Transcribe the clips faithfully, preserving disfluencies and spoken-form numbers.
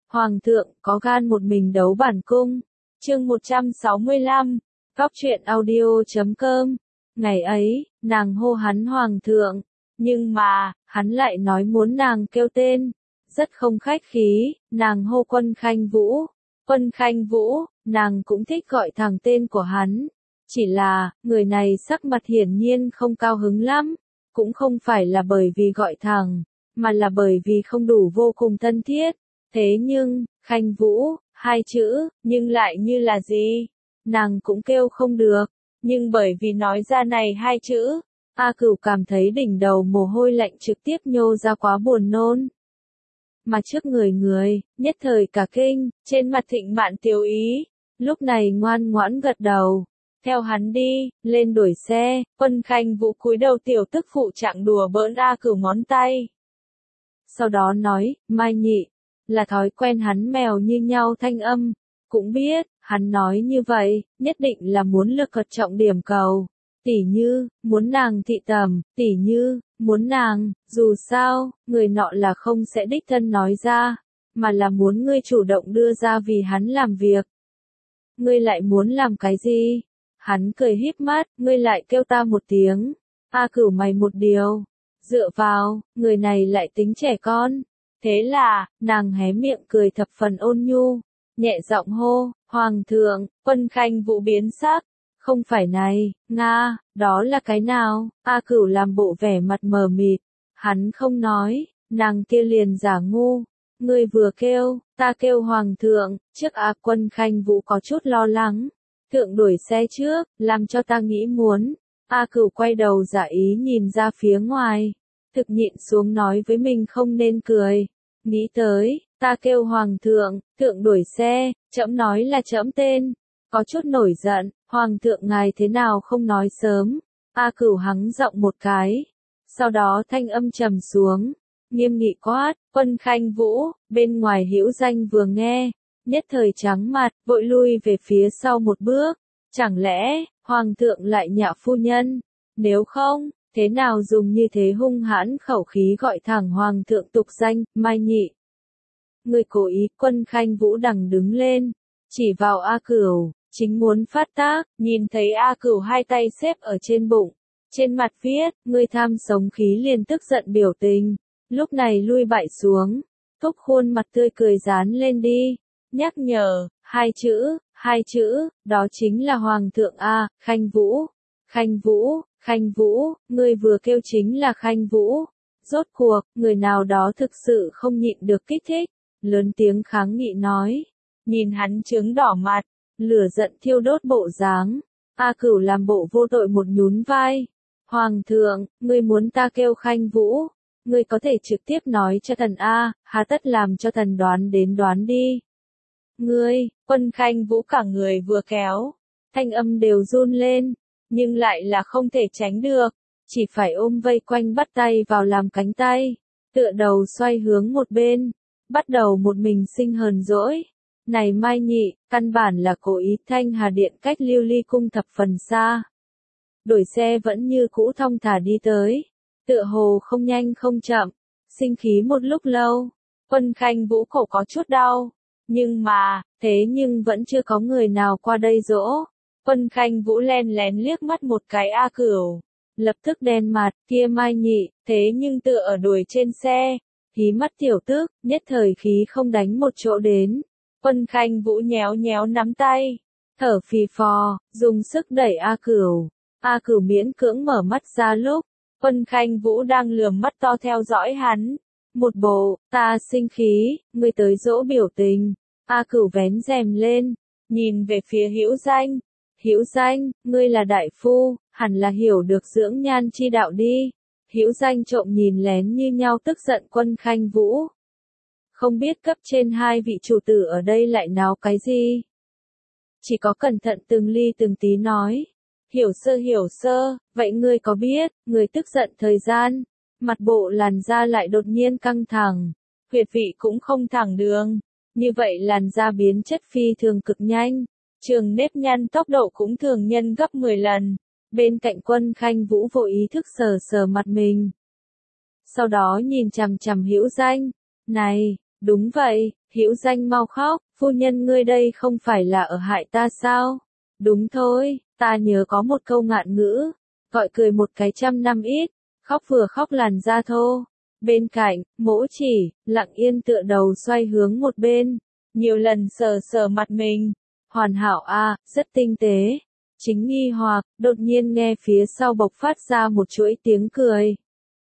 Hoàng thượng có gan một mình đấu bản cung. Chương một trăm sáu mươi lăm, Góc truyện audio chấm com. Ngày ấy, nàng hô hắn hoàng thượng, nhưng mà, hắn lại nói muốn nàng kêu tên. Rất không khách khí, nàng hô Quân Khanh Vũ. Quân Khanh Vũ, nàng cũng thích gọi thẳng tên của hắn. Chỉ là, người này sắc mặt hiển nhiên không cao hứng lắm. Cũng không phải là bởi vì gọi thẳng, mà là bởi vì không đủ vô cùng thân thiết. Thế nhưng, Khanh Vũ, hai chữ, nhưng lại như là gì? Nàng cũng kêu không được, nhưng bởi vì nói ra này hai chữ, A Cửu cảm thấy đỉnh đầu mồ hôi lạnh trực tiếp nhô ra quá buồn nôn. Mà trước người người, nhất thời cả kinh, trên mặt Thịnh Mạn Tiếu ý, lúc này ngoan ngoãn gật đầu. Theo hắn đi, lên đuổi xe, Quân Khanh Vũ cúi đầu tiểu tức phụ trạng đùa bỡn A Cửu ngón tay. Sau đó nói, Mai Nhị, là thói quen hắn mèo như nhau thanh âm, cũng biết, hắn nói như vậy, nhất định là muốn lực cật trọng điểm cầu. Tỉ như, muốn nàng thị tầm, tỉ như, muốn nàng, dù sao, người nọ là không sẽ đích thân nói ra, mà là muốn ngươi chủ động đưa ra vì hắn làm việc. Ngươi lại muốn làm cái gì? Hắn cười híp mắt, ngươi lại kêu ta một tiếng. A Cửu mày một điều. Dựa vào, người này lại tính trẻ con. Thế là, nàng hé miệng cười thập phần ôn nhu, nhẹ giọng hô, Hoàng thượng. Quân Khanh Vũ biến sắc. Không phải này, Nga, đó là cái nào? A Cửu làm bộ vẻ mặt mờ mịt. Hắn không nói, nàng kia liền giả ngu. Ngươi vừa kêu, ta kêu Hoàng thượng. Trước A Quân Khanh Vũ có chút lo lắng. Thượng đuổi xe trước, làm cho ta nghĩ muốn. A Cửu quay đầu giả ý nhìn ra phía ngoài. Thực nhịn xuống nói với mình không nên cười. Nghĩ tới, ta kêu Hoàng thượng, thượng đuổi xe, trẫm nói là trẫm tên. Có chút nổi giận, Hoàng thượng ngài thế nào không nói sớm. A Cửu hắng giọng một cái. Sau đó thanh âm trầm xuống. Nghiêm nghị quát, Quân Khanh Vũ, bên ngoài Hữu Danh vừa nghe. Nhất thời trắng mặt, vội lui về phía sau một bước. Chẳng lẽ, Hoàng thượng lại nhạo phu nhân? Nếu không, thế nào dùng như thế hung hãn khẩu khí gọi thẳng Hoàng thượng tục danh, Mai Nhị? Người cố ý, Quân Khanh Vũ đằng đứng lên, chỉ vào A Cửu, chính muốn phát tác, nhìn thấy A Cửu hai tay xếp ở trên bụng. Trên mặt viết, ngươi tham sống khí liền tức giận biểu tình. Lúc này lui bại xuống, thúc khuôn mặt tươi cười dán lên đi. Nhắc nhở, hai chữ, hai chữ, đó chính là Hoàng thượng A, Khanh Vũ. Khanh Vũ, Khanh Vũ, ngươi vừa kêu chính là Khanh Vũ. Rốt cuộc, người nào đó thực sự không nhịn được kích thích, lớn tiếng kháng nghị nói. Nhìn hắn trướng đỏ mặt, lửa giận thiêu đốt bộ dáng. A Cửu làm bộ vô tội một nhún vai. Hoàng thượng, ngươi muốn ta kêu Khanh Vũ, ngươi có thể trực tiếp nói cho thần A, hà tất làm cho thần đoán đến đoán đi. Ngươi, Quân Khanh Vũ cả người vừa kéo, thanh âm đều run lên, nhưng lại là không thể tránh được, chỉ phải ôm vây quanh bắt tay vào làm cánh tay, tựa đầu xoay hướng một bên, bắt đầu một mình sinh hờn dỗi. Này Mai Nhị, căn bản là cố ý, Thanh Hà Điện cách Lưu Ly Cung thập phần xa. Đổi xe vẫn như cũ thong thả đi tới, tựa hồ không nhanh không chậm, sinh khí một lúc lâu, Quân Khanh Vũ cổ có chút đau. Nhưng mà, thế nhưng vẫn chưa có người nào qua đây dỗ. Quân Khanh Vũ len lén liếc mắt một cái A Cửu, lập tức đen mặt, kia Mai Nhị, thế nhưng tựa ở đuổi trên xe, hí mắt tiểu tức, nhất thời khí không đánh một chỗ đến. Quân Khanh Vũ nhéo nhéo nắm tay, thở phì phò, dùng sức đẩy A Cửu. A Cửu miễn cưỡng mở mắt ra lúc, Quân Khanh Vũ đang lườm mắt to theo dõi hắn. Một bộ, ta sinh khí, ngươi tới dỗ biểu tình. A Cửu vén rèm lên, nhìn về phía Hữu Danh. Hữu Danh, ngươi là đại phu, hẳn là hiểu được dưỡng nhan chi đạo đi. Hữu Danh trộm nhìn lén như nhau tức giận Quân Khanh Vũ. Không biết cấp trên hai vị chủ tử ở đây lại náo cái gì. Chỉ có cẩn thận từng ly từng tí nói. Hiểu sơ hiểu sơ, vậy ngươi có biết, ngươi tức giận thời gian. Mặt bộ làn da lại đột nhiên căng thẳng, huyệt vị cũng không thẳng đường, như vậy làn da biến chất phi thường cực nhanh, trường nếp nhăn tốc độ cũng thường nhân gấp mười lần. Bên cạnh Quân Khanh Vũ vô ý thức sờ sờ mặt mình. Sau đó nhìn chằm chằm Hữu Danh, này, đúng vậy, Hữu Danh mau khóc, phu nhân ngươi đây không phải là ở hại ta sao? Đúng thôi, ta nhớ có một câu ngạn ngữ, gọi cười một cái trăm năm ít, khóc vừa khóc làn da thô. Bên cạnh, Mỗ Chỉ, lặng yên tựa đầu xoay hướng một bên, nhiều lần sờ sờ mặt mình. Hoàn hảo a, rất tinh tế. Chính nghi hoặc, đột nhiên nghe phía sau bộc phát ra một chuỗi tiếng cười.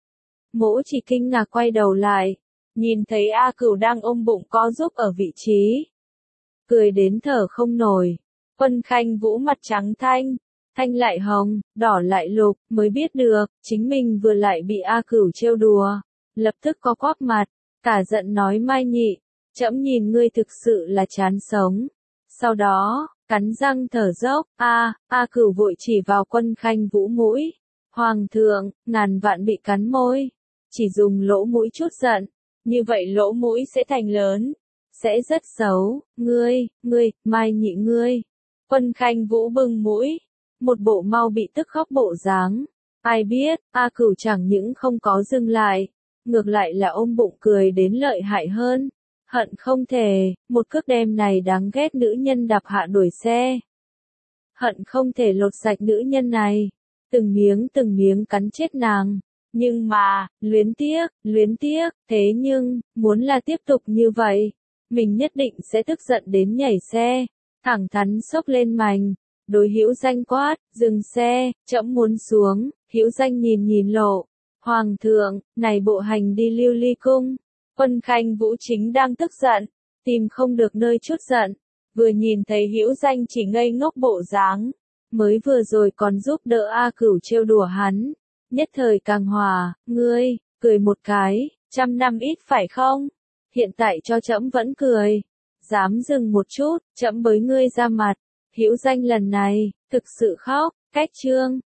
Mỗ Chỉ kinh ngạc quay đầu lại, nhìn thấy A Cửu đang ôm bụng co giúp ở vị trí. Cười đến thở không nổi. Quân Khanh Vũ mặt trắng thanh, thanh lại hồng, đỏ lại lục, mới biết được, chính mình vừa lại bị A Cửu trêu đùa. Lập tức có quắp mặt, cả giận nói Mai Nhị, trẫm nhìn ngươi thực sự là chán sống. Sau đó, cắn răng thở dốc, a, A Cửu vội chỉ vào Quân Khanh Vũ mũi. Hoàng thượng, ngàn vạn bị cắn môi. Chỉ dùng lỗ mũi chút giận, như vậy lỗ mũi sẽ thành lớn, sẽ rất xấu, ngươi, ngươi, Mai Nhị ngươi. Quân Khanh Vũ bừng mũi, một bộ mau bị tức khóc bộ dáng. Ai biết, A Cửu chẳng những không có dừng lại, ngược lại là ôm bụng cười đến lợi hại hơn. Hận không thể, một cước đem này đáng ghét nữ nhân đạp hạ đuổi xe. Hận không thể lột sạch nữ nhân này, từng miếng từng miếng cắn chết nàng. Nhưng mà, luyến tiếc, luyến tiếc, thế nhưng, muốn là tiếp tục như vậy, mình nhất định sẽ tức giận đến nhảy xe, thẳng thắn xốc lên mành, đối Hữu Danh quát, dừng xe, trẫm muốn xuống. Hữu Danh nhìn nhìn lộ, Hoàng thượng, này bộ hành đi Lưu Ly cung. Quân Khanh Vũ chính đang tức giận, tìm không được nơi chút giận, vừa nhìn thấy Hữu Danh chỉ ngây ngốc bộ dáng, mới vừa rồi còn giúp đỡ A Cửu trêu đùa hắn, nhất thời càng hòa, ngươi, cười một cái, trăm năm ít phải không? Hiện tại cho trẫm vẫn cười, dám dừng một chút, trẫm bới ngươi ra mặt. Hữu Danh lần này, thực sự khóc, cách chương.